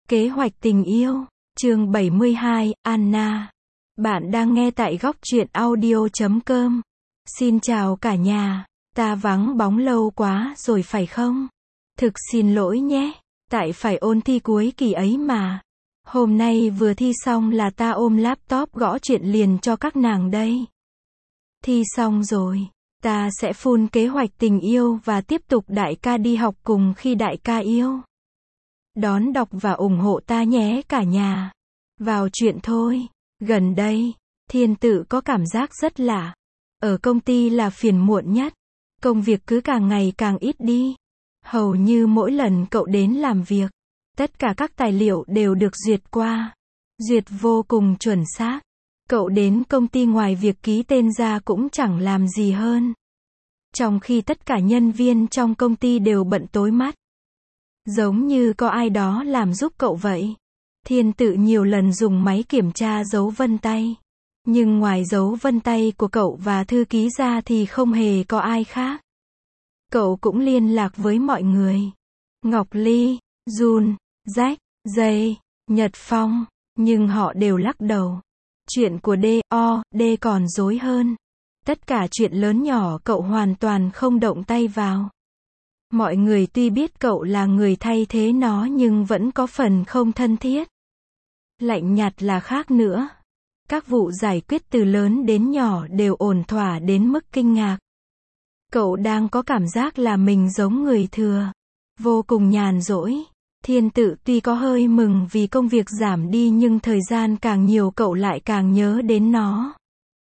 Kế hoạch tình yêu, chương 72, Anna. Bạn đang nghe tại góc truyện audio.com. Xin chào cả nhà, ta vắng bóng lâu quá rồi phải không? Thực xin lỗi nhé, tại phải ôn thi cuối kỳ ấy mà. Hôm nay vừa thi xong là ta ôm laptop gõ chuyện liền cho các nàng đây. Thi xong rồi, ta sẽ full kế hoạch tình yêu và tiếp tục đại ca đi học cùng khi đại ca yêu. Đón đọc và ủng hộ ta nhé cả nhà. Vào chuyện thôi. Gần đây, Thiên Tự có cảm giác rất lạ. Ở công ty là phiền muộn nhất. Công việc cứ càng ngày càng ít đi. Hầu như mỗi lần cậu đến làm việc, tất cả các tài liệu đều được duyệt qua. Duyệt vô cùng chuẩn xác. Cậu đến công ty ngoài việc ký tên ra cũng chẳng làm gì hơn. Trong khi tất cả nhân viên trong công ty đều bận tối mắt. Giống như có ai đó làm giúp cậu vậy. Thiên Tự nhiều lần dùng máy kiểm tra dấu vân tay. Nhưng ngoài dấu vân tay của cậu và thư ký ra thì không hề có ai khác. Cậu cũng liên lạc với mọi người. Ngọc Ly, Jun, Jack, Jay, Nhật Phong, nhưng họ đều lắc đầu. Chuyện của D còn rối hơn. Tất cả chuyện lớn nhỏ cậu hoàn toàn không động tay vào. Mọi người tuy biết cậu là người thay thế nó nhưng vẫn có phần không thân thiết. Lạnh nhạt là khác nữa. Các vụ giải quyết từ lớn đến nhỏ đều ổn thỏa đến mức kinh ngạc. Cậu đang có cảm giác là mình giống người thừa. Vô cùng nhàn rỗi. Thiên Tự tuy có hơi mừng vì công việc giảm đi nhưng thời gian càng nhiều cậu lại càng nhớ đến nó.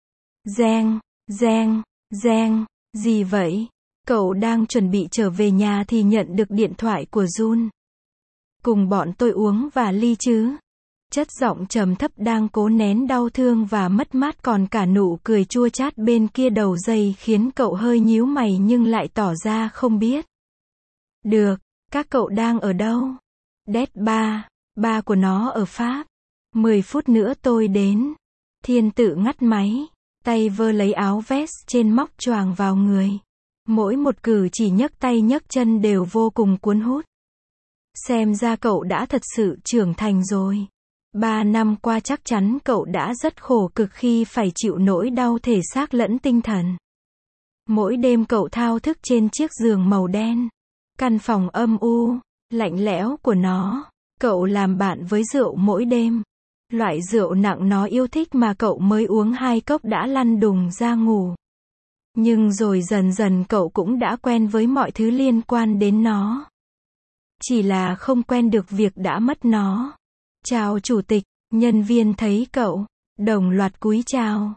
Giang, gì vậy? Cậu đang chuẩn bị trở về nhà thì nhận được điện thoại của Jun. Cùng bọn tôi uống vài ly chứ? Chất giọng trầm thấp đang cố nén đau thương và mất mát còn cả nụ cười chua chát bên kia đầu dây khiến cậu hơi nhíu mày nhưng lại tỏ ra không biết. Được, các cậu đang ở đâu? Ba của nó ở Pháp. 10 phút nữa tôi đến. Thiên Tự ngắt máy, tay vơ lấy áo vest trên móc choàng vào người. Mỗi một cử chỉ nhấc tay nhấc chân đều vô cùng cuốn hút. Xem ra cậu đã thật sự trưởng thành rồi. 3 năm qua chắc chắn cậu đã rất khổ cực khi phải chịu nỗi đau thể xác lẫn tinh thần. Mỗi đêm cậu thao thức trên chiếc giường màu đen. Căn phòng âm u, lạnh lẽo của nó. Cậu làm bạn với rượu mỗi đêm. Loại rượu nặng nó yêu thích mà cậu mới uống 2 cốc đã lăn đùng ra ngủ. Nhưng rồi dần dần cậu cũng đã quen với mọi thứ liên quan đến nó. Chỉ là không quen được việc đã mất nó. Chào chủ tịch, nhân viên thấy cậu, đồng loạt cúi chào.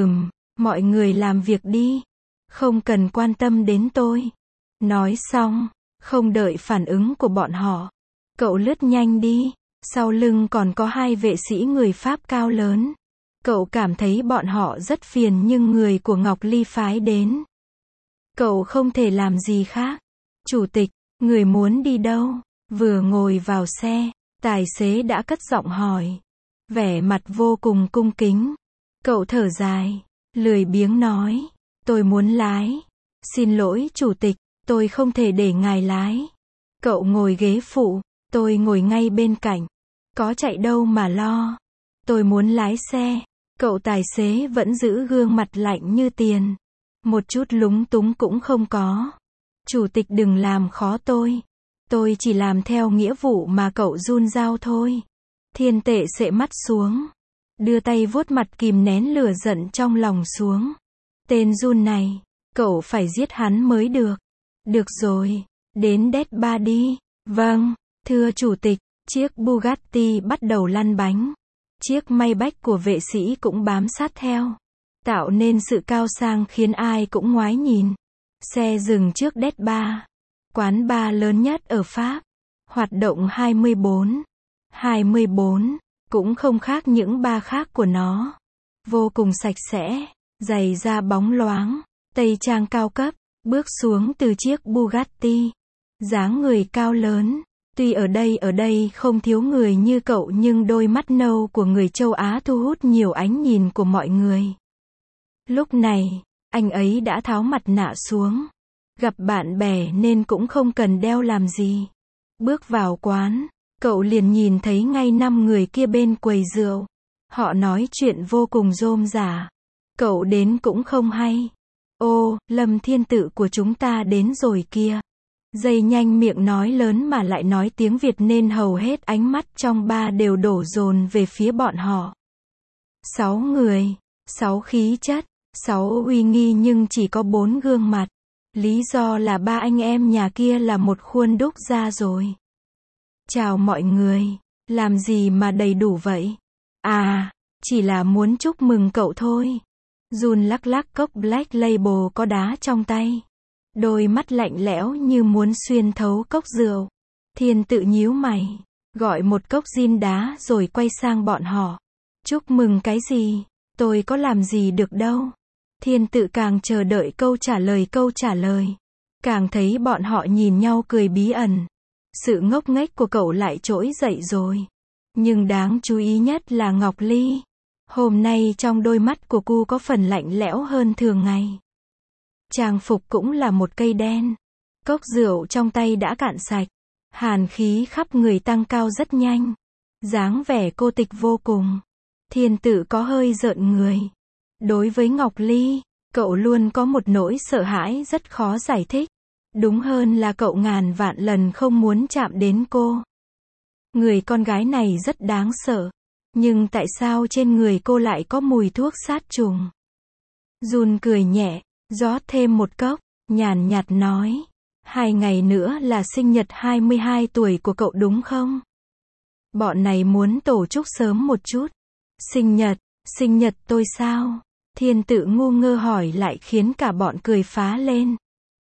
Mọi người làm việc đi. Không cần quan tâm đến tôi. Nói xong, không đợi phản ứng của bọn họ. Cậu lướt nhanh đi. Sau lưng còn có 2 vệ sĩ người Pháp cao lớn. Cậu cảm thấy bọn họ rất phiền nhưng người của Ngọc Ly phái đến. Cậu không thể làm gì khác. Chủ tịch, người muốn đi đâu? Vừa ngồi vào xe, tài xế đã cất giọng hỏi. Vẻ mặt vô cùng cung kính. Cậu thở dài, lười biếng nói. Tôi muốn lái. Xin lỗi chủ tịch, tôi không thể để ngài lái. Cậu ngồi ghế phụ, tôi ngồi ngay bên cạnh. Có chạy đâu mà lo. Tôi muốn lái xe. Cậu tài xế vẫn giữ gương mặt lạnh như tiền. Một chút lúng túng cũng không có. Chủ tịch đừng làm khó tôi. Tôi chỉ làm theo nghĩa vụ mà cậu Jun giao thôi. Thiên Tệ xệ mắt xuống. Đưa tay vuốt mặt kìm nén lửa giận trong lòng xuống. Tên Jun này, cậu phải giết hắn mới được. Được rồi, đến Ba đi. Vâng, thưa chủ tịch. Chiếc Bugatti bắt đầu lăn bánh. Chiếc Maybach của vệ sĩ cũng bám sát theo. Tạo nên sự cao sang khiến ai cũng ngoái nhìn. Xe dừng trước Ba. Quán bar lớn nhất ở Pháp. Hoạt động 24 cũng không khác những bar khác của nó. Vô cùng sạch sẽ, giày da bóng loáng, tây trang cao cấp, bước xuống từ chiếc Bugatti. Dáng người cao lớn. Tuy ở đây không thiếu người như cậu nhưng đôi mắt nâu của người châu Á thu hút nhiều ánh nhìn của mọi người. Lúc này, anh ấy đã tháo mặt nạ xuống. Gặp bạn bè nên cũng không cần đeo làm gì. Bước vào quán, cậu liền nhìn thấy ngay 5 người kia bên quầy rượu. Họ nói chuyện vô cùng rôm rả. Cậu đến cũng không hay. Ô, Lâm Thiên Tự của chúng ta đến rồi kia. Dây nhanh miệng nói lớn mà lại nói tiếng Việt nên hầu hết ánh mắt trong ba đều đổ dồn về phía bọn họ. 6 người, 6 khí chất, 6 uy nghi nhưng chỉ có 4 gương mặt. Lý do là ba anh em nhà kia là một khuôn đúc ra rồi. Chào mọi người, làm gì mà đầy đủ vậy? À, chỉ là muốn chúc mừng cậu thôi. Jun lắc lắc cốc Black Label có đá trong tay. Đôi mắt lạnh lẽo như muốn xuyên thấu cốc rượu. Thiên Tự nhíu mày, gọi một cốc gin đá rồi quay sang bọn họ. Chúc mừng cái gì? Tôi có làm gì được đâu. Thiên Tự càng chờ đợi câu trả lời. Càng thấy bọn họ nhìn nhau cười bí ẩn. Sự ngốc nghếch của cậu lại trỗi dậy rồi. Nhưng đáng chú ý nhất là Ngọc Ly. Hôm nay trong đôi mắt của cô có phần lạnh lẽo hơn thường ngày. Trang phục cũng là một cây đen. Cốc rượu trong tay đã cạn sạch. Hàn khí khắp người tăng cao rất nhanh. Dáng vẻ cô tịch vô cùng. Thiên Tự có hơi rợn người. Đối với Ngọc Ly, cậu luôn có một nỗi sợ hãi rất khó giải thích. Đúng hơn là cậu ngàn vạn lần không muốn chạm đến cô. Người con gái này rất đáng sợ. Nhưng tại sao trên người cô lại có mùi thuốc sát trùng? Jun cười nhẹ, rót thêm một cốc, nhàn nhạt nói. 2 ngày nữa là sinh nhật 22 tuổi của cậu đúng không? Bọn này muốn tổ chức sớm một chút. Sinh nhật tôi sao? Thiên Tự ngu ngơ hỏi lại khiến cả bọn cười phá lên.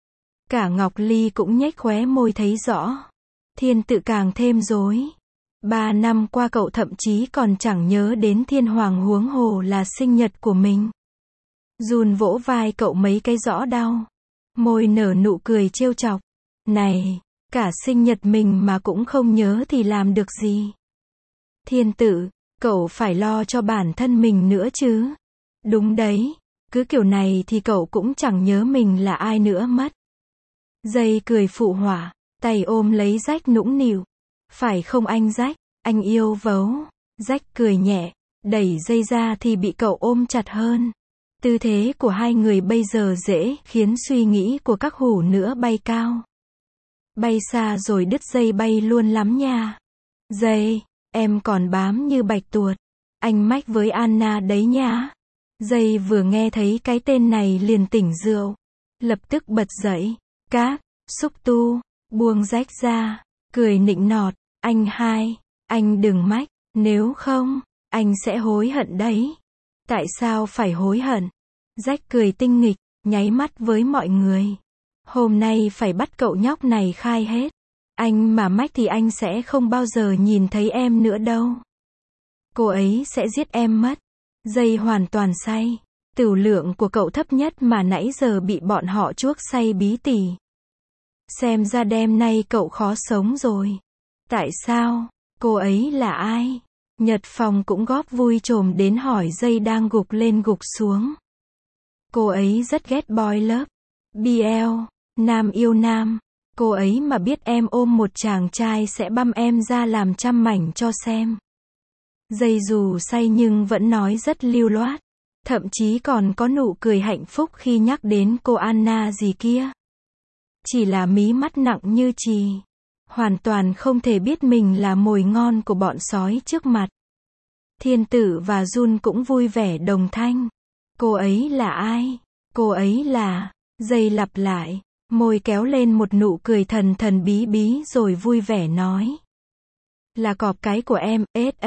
Cả Ngọc Ly cũng nhếch khóe môi thấy rõ. Thiên Tự càng thêm rối. 3 năm qua cậu thậm chí còn chẳng nhớ đến Thiên Hoàng huống hồ là sinh nhật của mình. Jun vỗ vai cậu mấy cái rõ đau. Môi nở nụ cười trêu chọc. Này, cả sinh nhật mình mà cũng không nhớ thì làm được gì? Thiên Tự, cậu phải lo cho bản thân mình nữa chứ. Đúng đấy, cứ kiểu này thì cậu cũng chẳng nhớ mình là ai nữa mất. Dây cười phụ họa, tay ôm lấy Rách nũng nịu. Phải không anh Rách, anh yêu vấu. Rách cười nhẹ, đẩy dây ra thì bị cậu ôm chặt hơn. Tư thế của hai người bây giờ dễ khiến suy nghĩ của các hủ nữa bay cao. Bay xa rồi đứt dây bay luôn lắm nha. Dây, em còn bám như bạch tuột. Anh mách với Anna đấy nha. Dây vừa nghe thấy cái tên này liền tỉnh rượu. Lập tức bật dậy. Các, xúc tu, buông Rách ra. Cười nịnh nọt. Anh hai, anh đừng mách. Nếu không, anh sẽ hối hận đấy. Tại sao phải hối hận? Rách cười tinh nghịch, nháy mắt với mọi người. Hôm nay phải bắt cậu nhóc này khai hết. Anh mà mách thì anh sẽ không bao giờ nhìn thấy em nữa đâu. Cô ấy sẽ giết em mất. Dây hoàn toàn say. Tửu lượng của cậu thấp nhất mà nãy giờ bị bọn họ chuốc say bí tỉ. Xem ra đêm nay cậu khó sống rồi. Tại sao? Cô ấy là ai? Nhật Phong cũng góp vui trồm đến hỏi Dây đang gục lên gục xuống. Cô ấy rất ghét boy love. BL, nam yêu nam. Cô ấy mà biết em ôm một chàng trai sẽ băm em ra làm trăm mảnh cho xem. Dây dù say nhưng vẫn nói rất lưu loát. Thậm chí còn có nụ cười hạnh phúc khi nhắc đến cô Anna gì kia. Chỉ là mí mắt nặng như chì. Hoàn toàn không thể biết mình là mồi ngon của bọn sói trước mặt. Thiên Tự và Jun cũng vui vẻ đồng thanh. Cô ấy là ai? Cô ấy là... Dây lặp lại. Môi kéo lên một nụ cười thần thần bí bí rồi vui vẻ nói. Là cọp cái của em,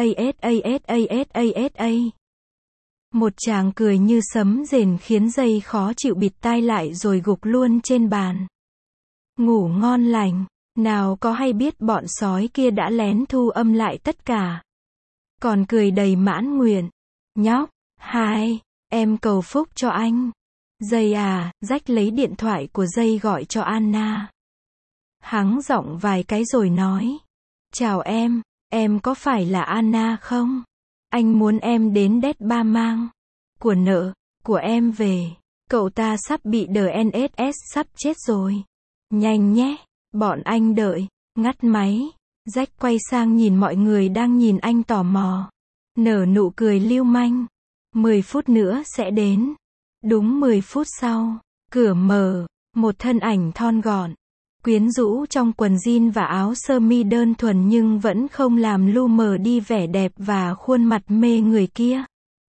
sa. Một chàng cười như sấm rền khiến Dây khó chịu bịt tai lại rồi gục luôn trên bàn. Ngủ ngon lành. Nào có hay biết bọn sói kia đã lén thu âm lại tất cả. Còn cười đầy mãn nguyện. Nhóc, hai, em cầu phúc cho anh. Dây à, Rách lấy điện thoại của Dây gọi cho Anna. Hắng giọng vài cái rồi nói. Chào em có phải là Anna không? Anh muốn em đến Đét Ba mang của nợ của em về. Cậu ta sắp bị DNSS sắp chết rồi. Nhanh nhé, bọn anh đợi. Ngắt máy. Jack quay sang nhìn mọi người đang nhìn anh tò mò. Nở nụ cười lưu manh. 10 phút nữa sẽ đến. Đúng 10 phút sau, cửa mở, một thân ảnh thon gọn, quyến rũ trong quần jean và áo sơ mi đơn thuần nhưng vẫn không làm lu mờ đi vẻ đẹp và khuôn mặt mê người kia.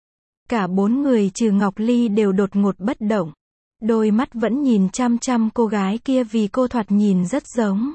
Cả 4 người trừ Ngọc Ly đều đột ngột bất động. Đôi mắt vẫn nhìn chăm chăm cô gái kia vì cô thoạt nhìn rất giống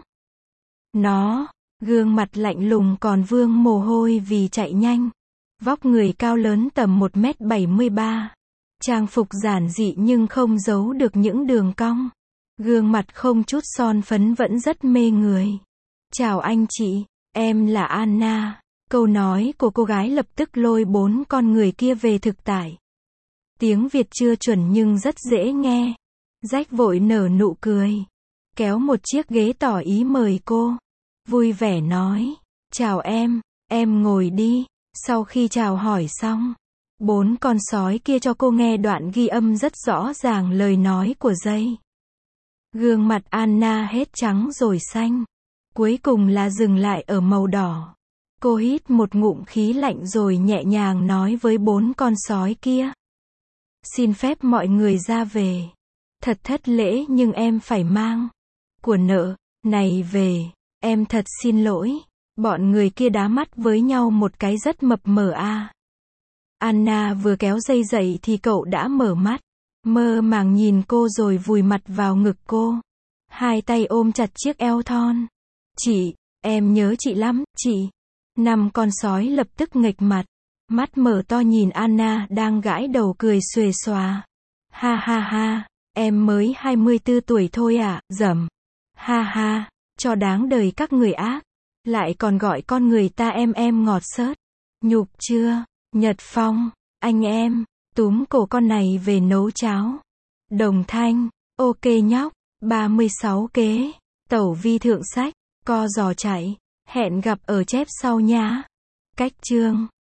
nó. Gương mặt lạnh lùng còn vương mồ hôi vì chạy nhanh. Vóc người cao lớn tầm 1m73. Trang phục giản dị nhưng không giấu được những đường cong. Gương mặt không chút son phấn vẫn rất mê người. Chào anh chị, em là Anna. Câu nói của cô gái lập tức lôi 4 con người kia về thực tại. Tiếng Việt chưa chuẩn nhưng rất dễ nghe. Jack vội nở nụ cười. Kéo một chiếc ghế tỏ ý mời cô. Vui vẻ nói. Chào em ngồi đi. Sau khi chào hỏi xong, 4 con sói kia cho cô nghe đoạn ghi âm rất rõ ràng lời nói của Jay. Gương mặt Anna hết trắng rồi xanh. Cuối cùng là dừng lại ở màu đỏ. Cô hít một ngụm khí lạnh rồi nhẹ nhàng nói với 4 con sói kia. Xin phép mọi người ra về. Thật thất lễ nhưng em phải mang của nợ này về. Em thật xin lỗi. Bọn người kia đá mắt với nhau một cái rất mập mờ a. Anna vừa kéo dây dậy thì cậu đã mở mắt. Mơ màng nhìn cô rồi vùi mặt vào ngực cô. Hai tay ôm chặt chiếc eo thon. Chị, em nhớ chị lắm, chị. 5 con sói lập tức nghệch mặt. Mắt mở to nhìn Anna đang gãi đầu cười xuề xòa. Ha ha ha, em mới 24 tuổi thôi à, dầm. Ha ha, cho đáng đời các người ác. Lại còn gọi con người ta em ngọt xớt. Nhục chưa? Nhật Phong, anh em, túm cổ con này về nấu cháo. Đồng Thanh, ok nhóc, 36 kế. Tẩu vi thượng sách, co giò chạy. Hẹn gặp ở chép sau nhá. Cách chương